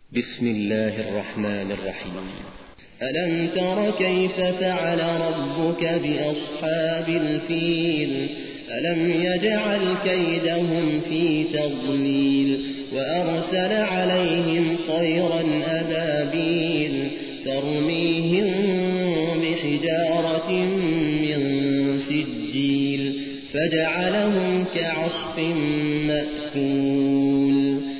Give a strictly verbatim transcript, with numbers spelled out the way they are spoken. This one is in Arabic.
بسم الله الرحمن الرحيم. ألم تر كيف فعل ربك بأصحاب الفيل؟ ألم يجعل كيدهم في تضليل وأرسل عليهم طيرا أبابيل ترميهم بحجارة من سجيل فجعلهم كعصف مأكول.